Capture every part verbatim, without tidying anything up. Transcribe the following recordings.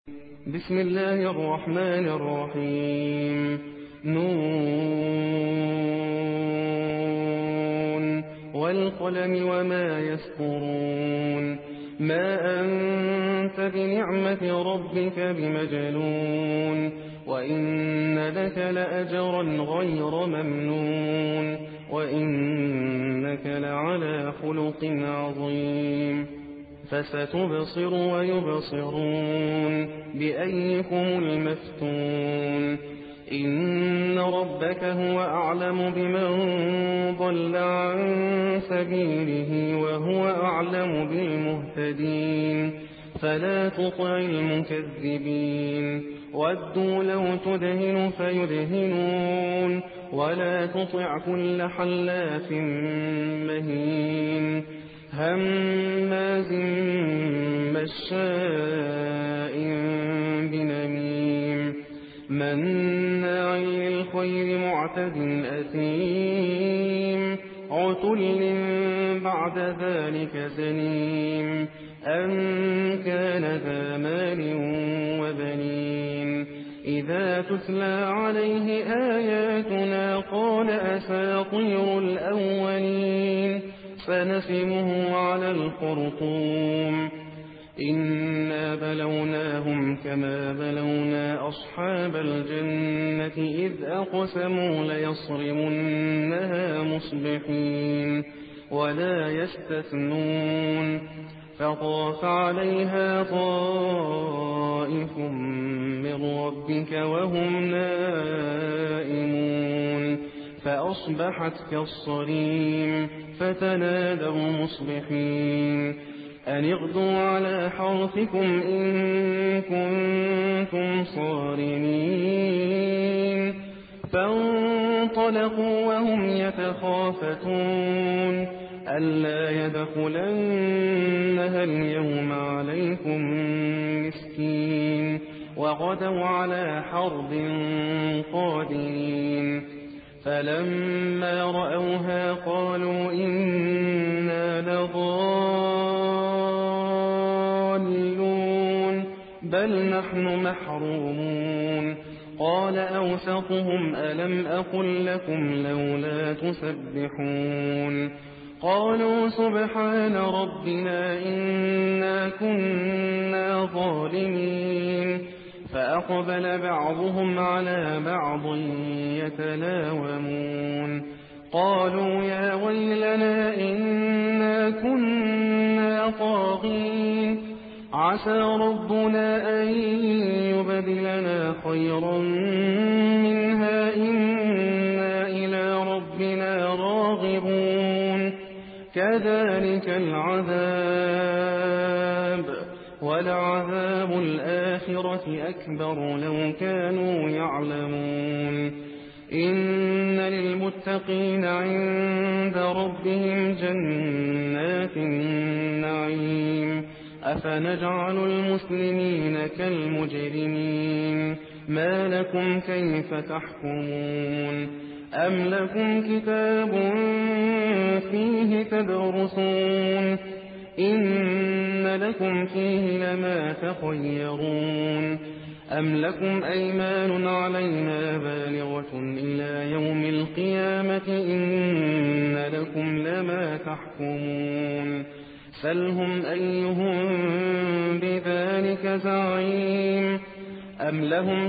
بسم الله الرحمن الرحيم نون والقلم وما يسطرون ما أنت بنعمة ربك بمجنون وإن لك لأجرا غير ممنون وإنك لعلى خلق عظيم فستبصر ويبصرون بأيكم المفتون إن ربك هو أعلم بمن ضل عن سبيله وهو أعلم بالمهتدين فلا تطع المكذبين ودوا لو تدهن فيدهنون ولا تطع كل حلاف مهين هماز مشاء بنميم مناع للخير معتد أثيم عتل بعد ذلك زنيم أن كان ذا مال وبنين إذا تتلى عليه آياتنا قال أساطير الأولين فنسمه على الخرطوم إنا بلوناهم كما بلونا أصحاب الجنة إذ أقسموا ليصرمنها مصبحين ولا يستثنون فطاف عليها طائف من ربك وهم نائمون فأصبحت كالصريم فتنادوا مصبحين أن اغدوا على حرثكم إن كنتم صارمين فانطلقوا وهم يتخافتون ألا يدخلنها اليوم عليكم مسكين وغدوا على حرد قادرين فلما رأوها قالوا إنا لضالون بل نحن محرومون قال أوسطهم ألم أقل لكم لولا تسبحون قالوا سبحان ربنا إنا كنا ظالمين فأقبل بعضهم على بعض يتلاومون قالوا يا ويلنا إنا كنا طاغين عسى ربنا أن يبدلنا خيرا منها إنا إلى ربنا راغبون كذلك العذاب ولعذاب الآخرة أكبر لو كانوا يعلمون إن للمتقين عند ربهم جنات النعيم أفنجعل المسلمين كالمجرمين ما لكم كيف تحكمون أم لكم كتاب فيه تدرسون إن لكم فيه لما تخيرون أم لكم أيمان علينا بالغة إلى يوم القيامة إن لكم لما تحكمون سلهم أيهم بذلك زعيم أم لهم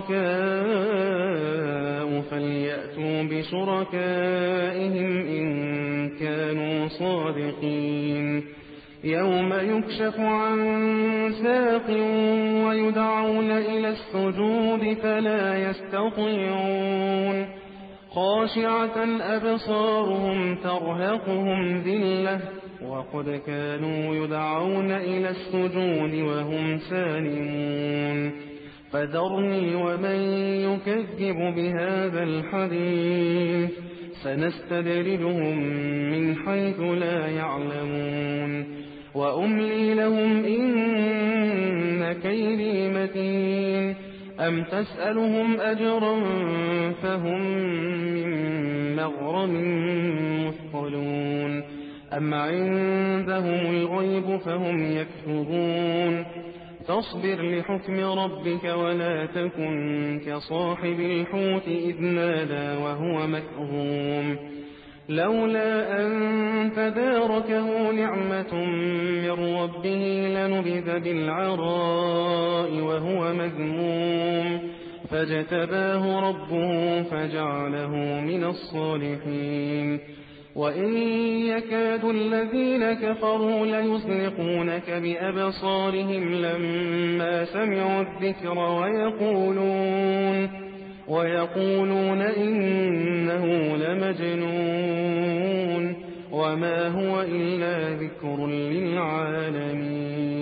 شركاء فليأتوا بشركائهم إن كانوا صادقين يوم يكشف عن ساق ويدعون إلى السجود فلا يستطيعون خاشعة أبصارهم ترهقهم ذلة وقد كانوا يدعون إلى السجود وهم سالمون فذرني ومن يكذب بهذا الحديث سنستدرجهم من حيث لا يعلمون وأملي لهم إن كيدي متين أم تسألهم أجرا فهم من مغرم مثقلون أم عندهم الغيب فهم يكتبون فاصبر لحكم ربك ولا تكن كصاحب الحوت إذ نادى وهو مكظوم لولا أن تداركه نعمة من ربه لنبذ بالعراء وهو مذموم فاجتباه ربه فجعله من الصالحين وإن يكاد الذين كفروا ليزلقونك بأبصارهم لما سمعوا الذكر ويقولون, ويقولون إنه لمجنون وما هو إلا ذكر للعالمين